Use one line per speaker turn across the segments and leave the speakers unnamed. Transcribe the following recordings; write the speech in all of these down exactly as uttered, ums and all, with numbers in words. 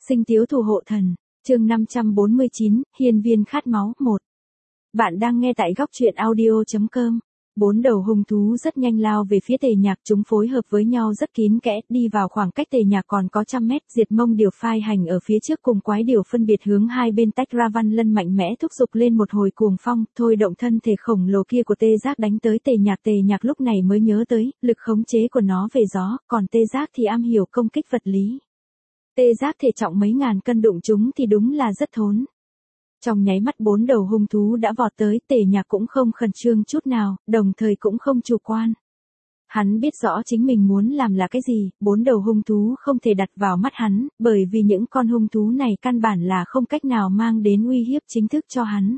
Sinh tiếu thủ hộ thần, chương năm trăm bốn mươi chín, hiên viên khát máu, một. Bạn đang nghe tại góc truyện audio chấm com. Bốn đầu hung thú rất nhanh lao về phía Tề Nhạc, chúng phối hợp với nhau rất kín kẽ, đi vào khoảng cách Tề Nhạc còn có trăm mét, Diệt Mông Điểu phai hành ở phía trước cùng Quái Điểu phân biệt hướng hai bên tách ra. Văn Lân mạnh mẽ thúc giục lên một hồi cuồng phong, thôi động thân thể khổng lồ kia của Tê Giác đánh tới Tề Nhạc. Tề Nhạc lúc này mới nhớ tới, lực khống chế của nó về gió, còn Tê Giác thì am hiểu công kích vật lý. Tê Giác thể trọng mấy ngàn cân, đụng chúng thì đúng là rất thốn. Trong nháy mắt bốn đầu hung thú đã vọt tới, Tề Nhạc cũng không khẩn trương chút nào, đồng thời cũng không chủ quan. Hắn biết rõ chính mình muốn làm là cái gì, bốn đầu hung thú không thể đặt vào mắt hắn, bởi vì những con hung thú này căn bản là không cách nào mang đến uy hiếp chính thức cho hắn.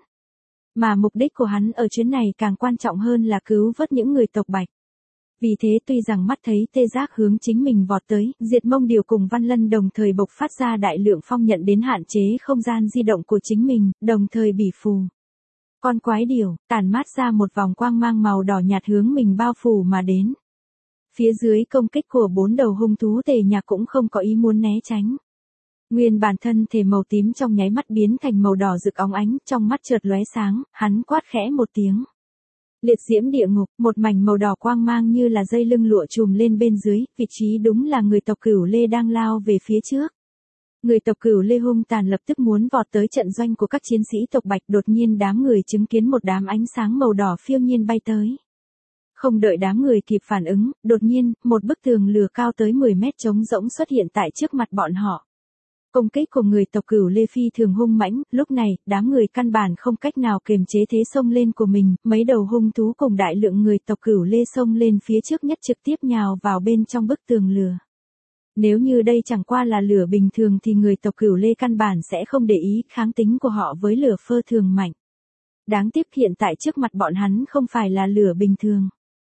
Mà mục đích của hắn ở chuyến này càng quan trọng hơn là cứu vớt những người tộc Bạch. Vì thế tuy rằng mắt thấy Tê Giác hướng chính mình vọt tới, Diệt Mông Điểu cùng Văn Lân đồng thời bộc phát ra đại lượng phong nhận đến hạn chế không gian di động của chính mình, đồng thời bỉ phù. Con Quái Điểu, tản mát ra một vòng quang mang màu đỏ nhạt hướng mình bao phủ mà đến. Phía dưới công kích của bốn đầu hung thú, Tề Nhạc cũng không có ý muốn né tránh. Nguyên bản thân thể màu tím trong nháy mắt biến thành màu đỏ rực óng ánh, trong mắt chợt lóe sáng, hắn quát khẽ một tiếng. Liệt diễm địa ngục, một mảnh màu đỏ quang mang như là dây lưng lụa trùm lên bên dưới, vị trí đúng là người tộc Cửu Lê đang lao về phía trước. Người tộc Cửu Lê hung tàn lập tức muốn vọt tới trận doanh của các chiến sĩ tộc Bạch, đột nhiên đám người chứng kiến một đám ánh sáng màu đỏ phiêu nhiên bay tới. Không đợi đám người kịp phản ứng, đột nhiên, một bức tường lửa cao tới mười mét trống rỗng xuất hiện tại trước mặt bọn họ. Công kích của người tộc Cửu Lê phi thường hung mãnh, lúc này, đám người căn bản không cách nào kiềm chế thế xông lên của mình, mấy đầu hung thú cùng đại lượng người tộc Cửu Lê xông lên phía trước nhất trực tiếp nhào vào bên trong bức tường lửa. Nếu như đây chẳng qua là lửa bình thường thì người tộc Cửu Lê căn bản sẽ không để ý, kháng tính của họ với lửa phơ thường mạnh. Đáng tiếc hiện tại trước mặt bọn hắn không phải là lửa bình thường.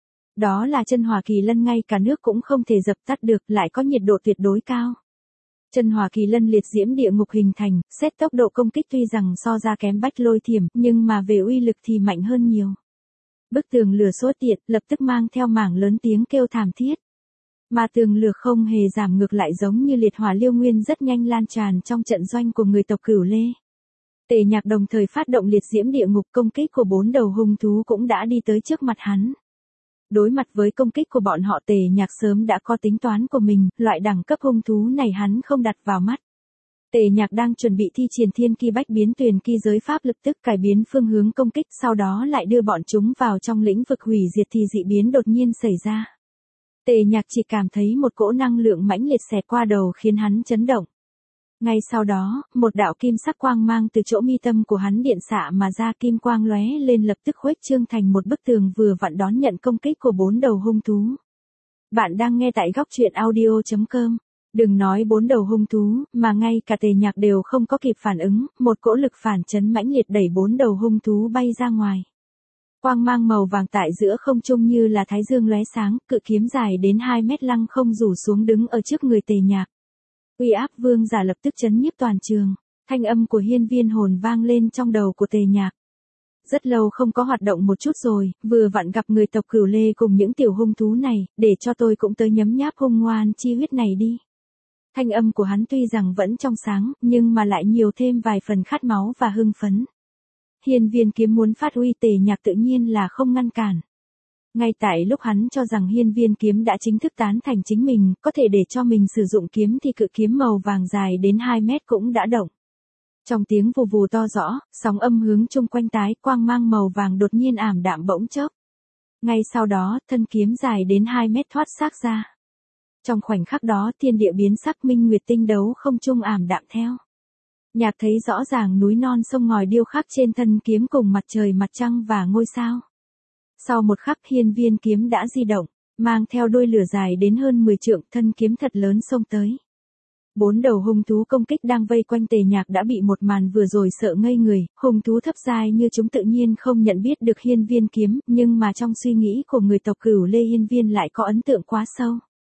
Đó là chân hỏa kỳ lân, ngay cả nước cũng không thể dập tắt được, lại có nhiệt độ tuyệt đối cao. Chân hỏa kỳ lân liệt diễm địa ngục hình thành, xét tốc độ công kích tuy rằng so ra kém Bách Lôi Thiểm, nhưng mà về uy lực thì mạnh hơn nhiều. Bức tường lửa sốt tiệt, lập tức mang theo mảng lớn tiếng kêu thảm thiết. Mà tường lửa không hề giảm, ngược lại giống như liệt hỏa liêu nguyên rất nhanh lan tràn trong trận doanh của người tộc Cửu Lê. Tề Nhạc đồng thời phát động liệt diễm địa ngục, công kích của bốn đầu hung thú cũng đã đi tới trước mặt hắn. Đối mặt với công kích của bọn họ, Tề Nhạc sớm đã có tính toán của mình, loại đẳng cấp hung thú này hắn không đặt vào mắt. Tề Nhạc đang chuẩn bị thi triển thiên ki bách biến tuyền ki giới pháp, lập tức cải biến phương hướng công kích, sau đó lại đưa bọn chúng vào trong lĩnh vực hủy diệt thì dị biến đột nhiên xảy ra. Tề Nhạc chỉ cảm thấy một cỗ năng lượng mãnh liệt xẹt qua đầu khiến hắn chấn động. Ngay sau đó, một đạo kim sắc quang mang từ chỗ mi tâm của hắn điện xạ mà ra, kim quang lóe lên lập tức khuếch trương thành một bức tường vừa vặn đón nhận công kích của bốn đầu hung thú. Bạn đang nghe tại góc truyện audio chấm com. Đừng nói bốn đầu hung thú, mà ngay cả Tề Nhạc đều không có kịp phản ứng, một cỗ lực phản chấn mãnh liệt đẩy bốn đầu hung thú bay ra ngoài. Quang mang màu vàng tại giữa không trung như là thái dương lóe sáng, cự kiếm dài đến hai mét lăng không rủ xuống đứng ở trước người Tề Nhạc. Uy áp vương giả lập tức chấn nhiếp toàn trường, thanh âm của hiên viên hồn vang lên trong đầu của Tề Nhạc. Rất lâu không có hoạt động một chút rồi, vừa vặn gặp người tộc Cửu Lê cùng những tiểu hung thú này, để cho tôi cũng tới nhấm nháp hung ngoan chi huyết này đi. Thanh âm của hắn tuy rằng vẫn trong sáng, nhưng mà lại nhiều thêm vài phần khát máu và hưng phấn. Hiên viên kiếm muốn phát uy, Tề Nhạc tự nhiên là không ngăn cản. Ngay tại lúc hắn cho rằng hiên viên kiếm đã chính thức tán thành chính mình, có thể để cho mình sử dụng kiếm, thì cự kiếm màu vàng dài đến hai mét cũng đã động. Trong tiếng vù vù to rõ, sóng âm hướng chung quanh tái, quang mang màu vàng đột nhiên ảm đạm bỗng chốc. Ngay sau đó, thân kiếm dài đến hai mét thoát xác ra. Trong khoảnh khắc đó, thiên địa biến sắc, minh nguyệt tinh đấu không trung ảm đạm theo. Nhạc thấy rõ ràng núi non sông ngòi điêu khắc trên thân kiếm cùng mặt trời mặt trăng và ngôi sao. Sau một khắc, hiên viên kiếm đã di động, mang theo đuôi lửa dài đến hơn mười trượng, thân kiếm thật lớn xông tới. Bốn đầu hung thú công kích đang vây quanh Tề Nhạc đã bị một màn vừa rồi sợ ngây người, hung thú thấp giai như chúng tự nhiên không nhận biết được hiên viên kiếm, nhưng mà trong suy nghĩ của người tộc Cửu Lê, hiên viên lại có ấn tượng quá sâu.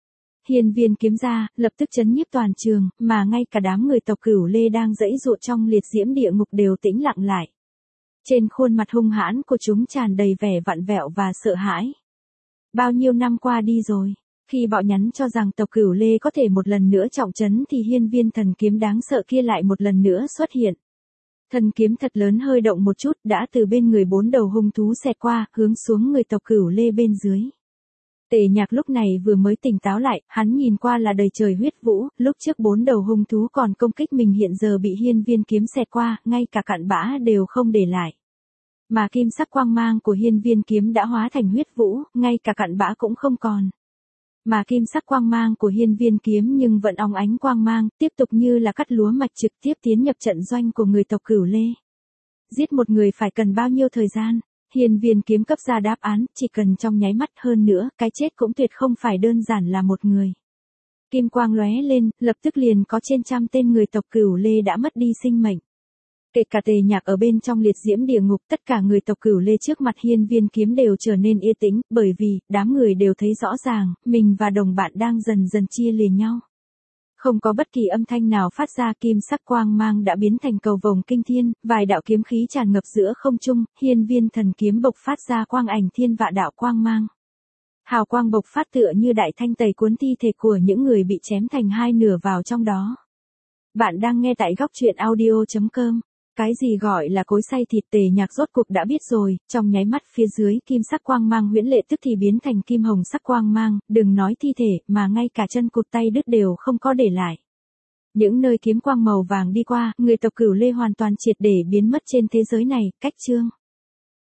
Hiên viên kiếm ra, lập tức chấn nhiếp toàn trường, mà ngay cả đám người tộc Cửu Lê đang giãy giụa trong liệt diễm địa ngục đều tĩnh lặng lại. Trên khuôn mặt hung hãn của chúng tràn đầy vẻ vặn vẹo và sợ hãi. Bao nhiêu năm qua đi rồi, Khi bọ nhắn cho rằng tộc Cửu Lê có thể một lần nữa trọng trấn thì hiên viên thần kiếm đáng sợ kia lại một lần nữa xuất hiện. Thần kiếm thật lớn hơi động một chút đã từ bên người bốn đầu hung thú xẹt qua, hướng xuống người tộc Cửu Lê bên dưới. Tề Nhạc lúc này vừa mới tỉnh táo lại, hắn nhìn qua là đầy trời huyết vũ, lúc trước bốn đầu hung thú còn công kích mình hiện giờ bị hiên viên kiếm xẹt qua, ngay cả cặn bã đều không để lại. Mà kim sắc quang mang của hiên viên kiếm đã hóa thành huyết vũ, ngay cả cặn bã cũng không còn. Mà kim sắc quang mang của hiên viên kiếm nhưng vẫn óng ánh quang mang, tiếp tục như là cắt lúa mạch trực tiếp tiến nhập trận doanh của người tộc Cửu Lê. Giết một người phải cần bao nhiêu thời gian? Hiên viên kiếm cấp ra đáp án, chỉ cần trong nháy mắt, hơn nữa, cái chết cũng tuyệt không phải đơn giản là một người. Kim quang lóe lên, lập tức liền có trên trăm tên người tộc Cửu Lê đã mất đi sinh mệnh. Kể cả Tề Nhạc ở bên trong liệt diễm địa ngục, tất cả người tộc Cửu Lê trước mặt hiên viên kiếm đều trở nên yên tĩnh, bởi vì, đám người đều thấy rõ ràng, mình và đồng bạn đang dần dần chia lìa nhau. Không có bất kỳ âm thanh nào phát ra, kim sắc quang mang đã biến thành cầu vồng kinh thiên, vài đạo kiếm khí tràn ngập giữa không trung, hiên viên thần kiếm bộc phát ra quang ảnh thiên vạn đạo quang mang. Hào quang bộc phát tựa như đại thanh tẩy cuốn thi thể của những người bị chém thành hai nửa vào trong đó. Bạn đang nghe tại góc truyện audio chấm com. Cái gì gọi là cối xay thịt? Tề Nhạc rốt cuộc đã biết rồi, trong nháy mắt phía dưới kim sắc quang mang huyễn lệ tức thì biến thành kim hồng sắc quang mang, đừng nói thi thể, mà ngay cả chân cụt tay đứt đều không có để lại. Những nơi kiếm quang màu vàng đi qua, người tộc Cửu Lê hoàn toàn triệt để biến mất trên thế giới này, cách chương.